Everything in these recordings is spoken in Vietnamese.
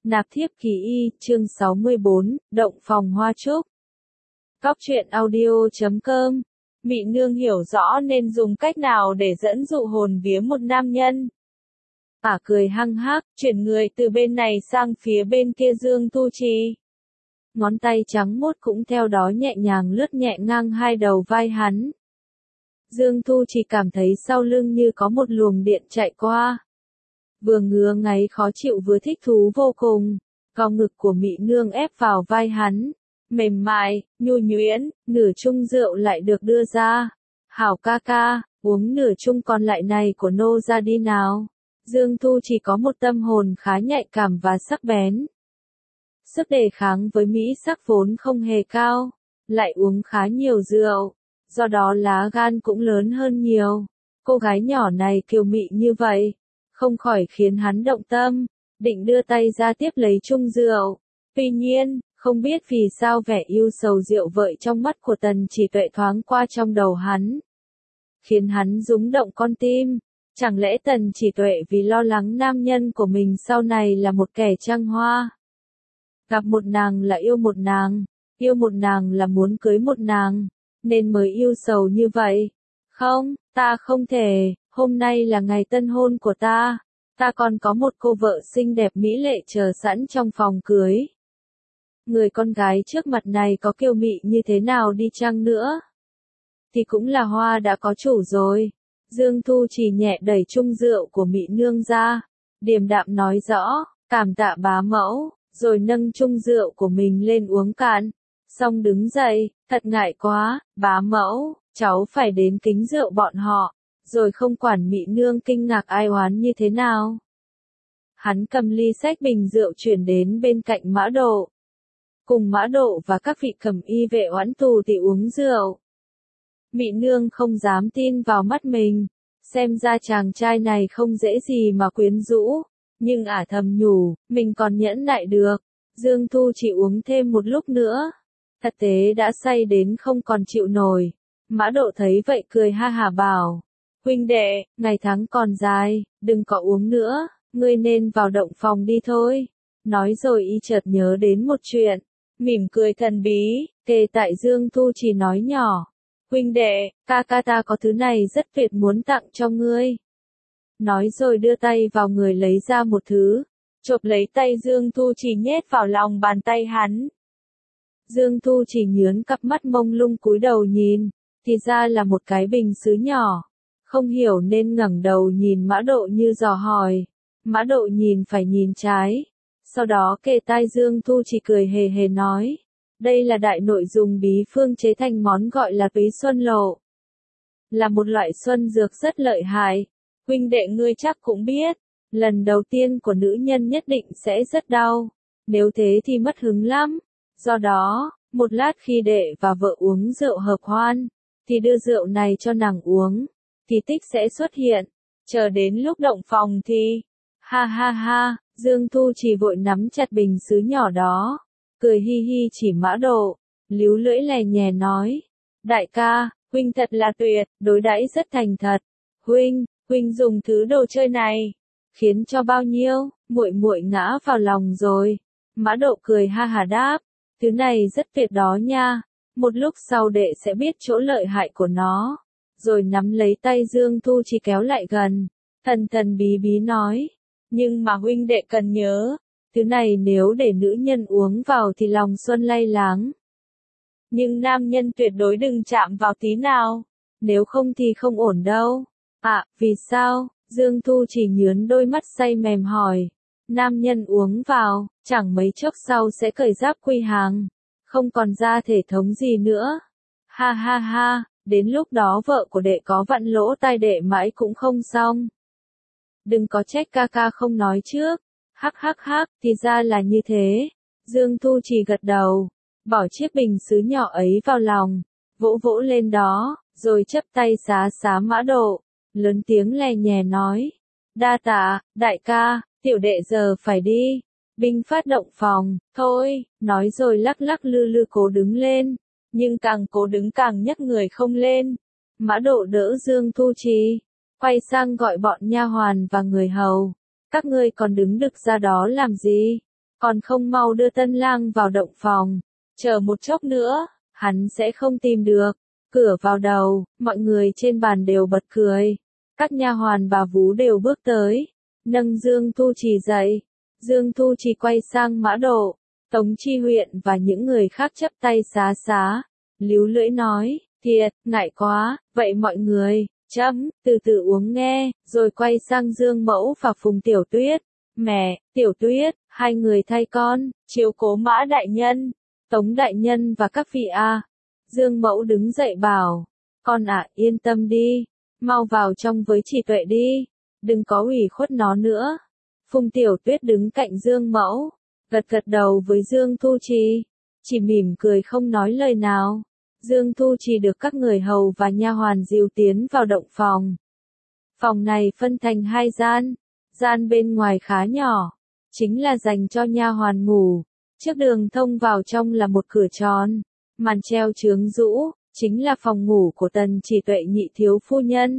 Nạp thiếp kỳ y, chương 64, động phòng hoa trúc. Cóc truyện audio.com. Mị nương hiểu rõ nên dùng cách nào để dẫn dụ hồn vía một nam nhân. Ả cười hăng hắc, chuyển người từ bên này sang phía bên kia Dương Thu Trì. Ngón tay trắng muốt cũng theo đó nhẹ nhàng lướt nhẹ ngang hai đầu vai hắn. Dương Thu Trì cảm thấy sau lưng như có một luồng điện chạy qua. Vừa ngứa ngáy khó chịu vừa thích thú vô cùng, cong ngực của Mị nương ép vào vai hắn, mềm mại, nhu nhuyễn, nửa chung rượu lại được đưa ra. Hảo ca ca, uống nửa chung còn lại này của nô ra đi nào. Dương Thu chỉ có một tâm hồn khá nhạy cảm và sắc bén. Sức đề kháng với mỹ sắc vốn không hề cao, lại uống khá nhiều rượu, do đó lá gan cũng lớn hơn nhiều. Cô gái nhỏ này kiều mị như vậy, không khỏi khiến hắn động tâm, định đưa tay ra tiếp lấy chung rượu. Tuy nhiên, không biết vì sao vẻ yêu sầu rượu vợi trong mắt của Tần Chỉ Tuệ thoáng qua trong đầu hắn, khiến hắn rúng động con tim. Chẳng lẽ Tần Chỉ Tuệ vì lo lắng nam nhân của mình sau này là một kẻ trăng hoa? Gặp một nàng là yêu một nàng là muốn cưới một nàng, nên mới yêu sầu như vậy. Không, ta không thể, hôm nay là ngày tân hôn của ta còn có một cô vợ xinh đẹp mỹ lệ chờ sẵn trong phòng cưới. Người con gái trước mặt này có kiêu mị như thế nào đi chăng nữa, thì cũng là hoa đã có chủ rồi. Dương Thu chỉ nhẹ đẩy chung rượu của Mị nương ra, điềm đạm nói rõ, cảm tạ bá mẫu, rồi nâng chung rượu của mình lên uống cạn. Xong đứng dậy, thật ngại quá, bá mẫu, cháu phải đến kính rượu bọn họ, rồi không quản Mị nương kinh ngạc ai oán như thế nào. Hắn cầm ly xách bình rượu chuyển đến bên cạnh Mã Độ. Cùng Mã Độ và các vị cẩm y vệ oãn tù thì uống rượu. Mị nương không dám tin vào mắt mình, xem ra chàng trai này không dễ gì mà quyến rũ, nhưng Ả thầm nhủ, mình còn nhẫn nại được. Dương Thu chỉ uống thêm một lúc nữa, thật tế đã say đến không còn chịu nổi. Mã Độ thấy vậy cười ha hả bảo, huynh đệ, ngày tháng còn dài, đừng có uống nữa, ngươi nên vào động phòng đi thôi. Nói rồi y chợt nhớ đến một chuyện, mỉm cười thần bí, kề tại Dương Thu chỉ nói nhỏ, huynh đệ, ca ca ta có thứ này rất tuyệt muốn tặng cho ngươi. Nói rồi đưa tay vào người lấy ra một thứ, chộp lấy tay Dương Thu chỉ nhét vào lòng bàn tay hắn. Dương Thu chỉ nhớn cặp mắt mông lung cúi đầu nhìn, thì ra là một cái bình sứ nhỏ. Không hiểu nên ngẩng đầu nhìn Mã Độ như dò hỏi. Mã Độ nhìn phải nhìn trái, sau đó kề tai Dương Thu chỉ cười hề hề nói, đây là đại nội dùng bí phương chế thành món gọi là túy xuân lộ. Là một loại xuân dược rất lợi hại, huynh đệ ngươi chắc cũng biết, lần đầu tiên của nữ nhân nhất định sẽ rất đau, nếu thế thì mất hứng lắm. Do đó, một lát khi đệ và vợ uống rượu hợp hoan, thì đưa rượu này cho nàng uống, thì tích sẽ xuất hiện, chờ đến lúc động phòng thì, ha ha ha, Dương Thu chỉ vội nắm chặt bình sứ nhỏ đó, cười hi hi chỉ Mã Độ, líu lưỡi lè nhè nói, đại ca, huynh thật là tuyệt, đối đãi rất thành thật. Huynh dùng thứ đồ chơi này, khiến cho bao nhiêu muội muội ngã vào lòng rồi. Mã Độ cười ha hà đáp, thứ này rất tuyệt đó nha, một lúc sau đệ sẽ biết chỗ lợi hại của nó. Rồi nắm lấy tay Dương Thu chỉ kéo lại gần, thần bí bí nói, nhưng mà huynh đệ cần nhớ, thứ này nếu để nữ nhân uống vào thì lòng xuân lay láng. Nhưng nam nhân tuyệt đối đừng chạm vào tí nào, nếu không thì không ổn đâu. À, vì sao? Dương Thu chỉ nhớn đôi mắt say mềm hỏi. Nam nhân uống vào, chẳng mấy chốc sau sẽ cởi giáp quy hàng, không còn ra thể thống gì nữa. Ha ha ha, đến lúc đó vợ của đệ có vặn lỗ tai đệ mãi cũng không xong. Đừng có trách ca ca không nói trước. Hắc hắc hắc, thì ra là như thế. Dương Thu chỉ gật đầu, bỏ chiếc bình sứ nhỏ ấy vào lòng, vỗ vỗ lên đó, rồi chắp tay xá xá Mã Độ, lớn tiếng lè nhè nói, đa tạ, đại ca, tiểu đệ giờ phải đi, binh phát động phòng, thôi, nói rồi lắc lắc lư lư cố đứng lên, nhưng càng cố đứng càng nhấc người không lên. Mã Độ đỡ Dương Thu Trì, quay sang gọi bọn nha hoàn và người hầu, các ngươi còn đứng đực ra đó làm gì, Còn không mau đưa tân lang vào động phòng, chờ một chốc nữa, hắn sẽ không tìm được. Cửa vào đầu, mọi người trên bàn đều bật cười. Các nha hoàn bà vú đều bước tới, nâng Dương Thu Trì dậy. Dương Thu Trì quay sang Mã Độ, Tống Chi Huyện và những người khác chắp tay xá xá, líu lưỡi nói, thiệt, ngại quá, vậy mọi người, chấm, từ từ uống nghe, rồi quay sang Dương Mẫu và Phùng Tiểu Tuyết, mẹ, Tiểu Tuyết, hai người thay con, chiếu cố Mã đại nhân, Tống đại nhân và các vị a. Dương Mẫu đứng dậy bảo, con ạ, yên tâm đi, mau vào trong với chị Tuệ đi, đừng có ủy khuất nó nữa. Phùng Tiểu Tuyết đứng cạnh Dương Mẫu, gật gật đầu với Dương Thu Trì, chỉ mỉm cười không nói lời nào. Dương Thu Trì được các người hầu và nha hoàn dìu tiến vào động phòng. Phòng này phân thành hai gian, gian bên ngoài khá nhỏ, chính là dành cho nha hoàn ngủ. Trước đường thông vào trong là một cửa tròn, màn treo chướng rũ, chính là phòng ngủ của Tần Chỉ Tuệ nhị thiếu phu nhân.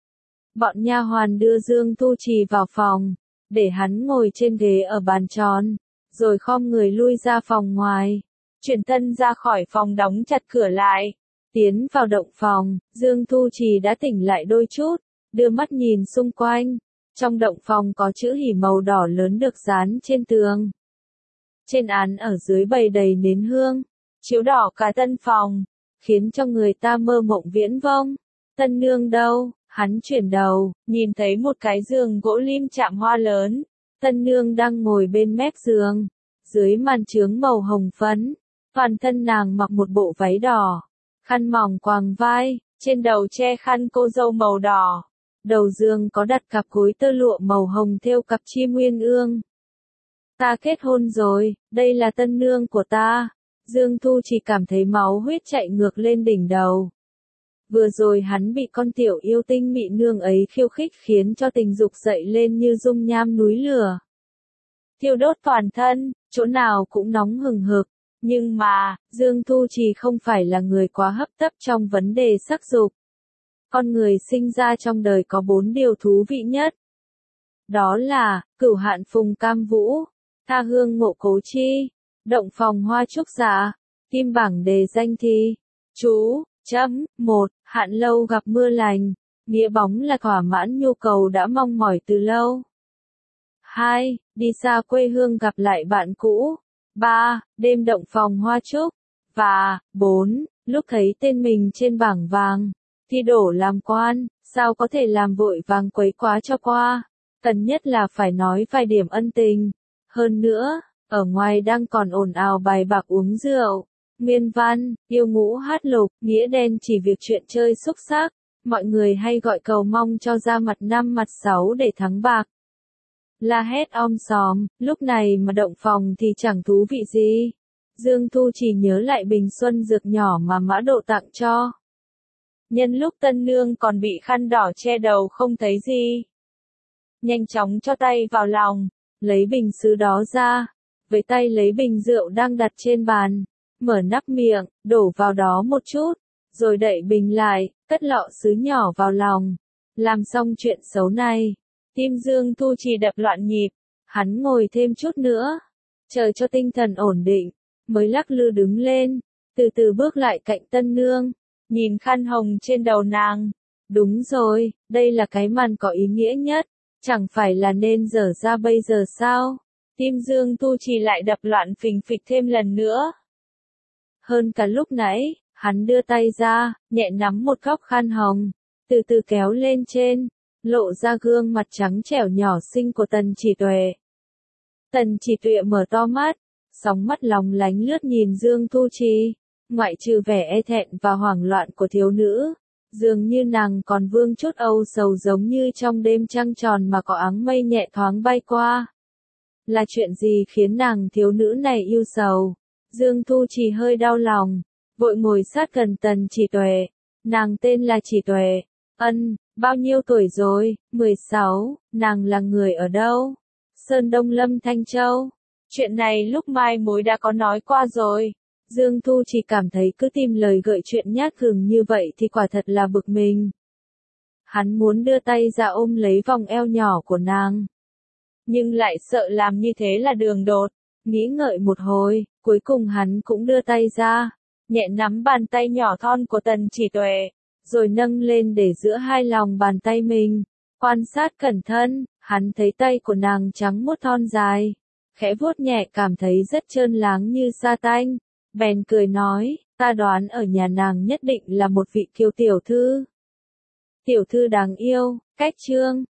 Bọn nha hoàn đưa Dương Thu Trì vào phòng, để hắn ngồi trên ghế ở bàn tròn, rồi khom người lui ra phòng ngoài. Chuyển thân ra khỏi phòng đóng chặt cửa lại. Tiến vào động phòng, Dương Thu Trì đã tỉnh lại đôi chút, đưa mắt nhìn xung quanh. Trong động phòng có chữ hỉ màu đỏ lớn được dán trên tường. Trên án ở dưới bày đầy nến hương, chiếu đỏ cả tân phòng, khiến cho người ta mơ mộng viễn vông. Tân nương đâu? Hắn chuyển đầu, nhìn thấy một cái giường gỗ lim chạm hoa lớn. Tân nương đang ngồi bên mép giường, dưới màn trướng màu hồng phấn. Toàn thân nàng mặc một bộ váy đỏ, khăn mỏng quàng vai, trên đầu che khăn cô dâu màu đỏ. Đầu giường có đặt cặp gối tơ lụa màu hồng thêu cặp chim uyên ương. Ta kết hôn rồi, đây là tân nương của ta. Dương Thu chỉ cảm thấy máu huyết chạy ngược lên đỉnh đầu. Vừa rồi hắn bị con tiểu yêu tinh mị nương ấy khiêu khích khiến cho tình dục dậy lên như dung nham núi lửa. Thiêu đốt toàn thân, chỗ nào cũng nóng hừng hực. Nhưng mà, Dương Thu Trì không phải là người quá hấp tấp trong vấn đề sắc dục. Con người sinh ra trong đời có 4 điều thú vị nhất. Đó là, cửu hạn phùng cam vũ, tha hương ngộ cố chi, động phòng hoa trúc giả, kim bảng đề danh thi. Chú, 1. Hạn lâu gặp mưa lành, nghĩa bóng là thỏa mãn nhu cầu đã mong mỏi từ lâu. 2. Đi xa quê hương gặp lại bạn cũ. 3. Đêm động phòng hoa trúc. Và 4. Lúc thấy tên mình trên bảng vàng, thi đổ làm quan, sao có thể làm vội vàng quấy quá cho qua. Cần nhất là phải nói vài điểm ân tình. Hơn nữa, ở ngoài đang còn ồn ào bài bạc uống rượu. Nguyên văn, yêu ngũ hát lục, nghĩa đen chỉ việc chuyện chơi xúc xác. Mọi người hay gọi cầu mong cho ra mặt 5 mặt 6 để thắng bạc. La hét om sòm, lúc này mà động phòng thì chẳng thú vị gì. Dương Thu chỉ nhớ lại bình xuân dược nhỏ mà Mã Độ tặng cho. Nhân lúc tân nương còn bị khăn đỏ che đầu không thấy gì. Nhanh chóng cho tay vào lòng, lấy bình sứ đó ra, với tay lấy bình rượu đang đặt trên bàn, mở nắp miệng, đổ vào đó một chút, rồi đậy bình lại, cất lọ sứ nhỏ vào lòng. Làm xong chuyện xấu này, tim Dương Thu Trì đập loạn nhịp, hắn ngồi thêm chút nữa, chờ cho tinh thần ổn định, mới lắc lư đứng lên, từ từ bước lại cạnh tân nương, nhìn khăn hồng trên đầu nàng. Đúng rồi, đây là cái màn có ý nghĩa nhất, chẳng phải là nên dở ra bây giờ sao? Tim Dương Thu Trì lại đập loạn phình phịch thêm lần nữa. Hơn cả lúc nãy, hắn đưa tay ra, nhẹ nắm một góc khăn hồng, từ từ kéo lên trên, lộ ra gương mặt trắng trẻo nhỏ xinh của Tần Chỉ Tuệ. Tần Chỉ Tuệ mở to mắt, sóng mắt long lánh lướt nhìn Dương Thu Trì, ngoại trừ vẻ e thẹn và hoảng loạn của thiếu nữ, dường như nàng còn vương chút âu sầu giống như trong đêm trăng tròn mà có áng mây nhẹ thoáng bay qua. Là chuyện gì khiến nàng thiếu nữ này yêu sầu? Dương Thu Trì hơi đau lòng, vội ngồi sát gần Tần Chỉ Tuệ. Nàng tên là Chỉ Tuệ. Bao nhiêu tuổi rồi? 16, nàng là người ở đâu? Sơn Đông Lâm Thanh Châu. Chuyện này lúc mai mối đã có nói qua rồi. Dương Thu chỉ cảm thấy cứ tìm lời gợi chuyện nhát gừng như vậy thì quả thật là bực mình. Hắn muốn đưa tay ra ôm lấy vòng eo nhỏ của nàng, nhưng lại sợ làm như thế là đường đột, Nghĩ ngợi một hồi, cuối cùng hắn cũng đưa tay ra, nhẹ nắm bàn tay nhỏ thon của Tần Chỉ Tuệ, rồi nâng lên để giữa hai lòng bàn tay mình. Quan sát cẩn thận, hắn thấy tay của nàng trắng muốt thon dài, khẽ vuốt nhẹ cảm thấy rất trơn láng như sa tanh, bèn cười nói, ta đoán ở nhà nàng nhất định là một vị kiều tiểu thư. Tiểu thư đáng yêu, cách trương,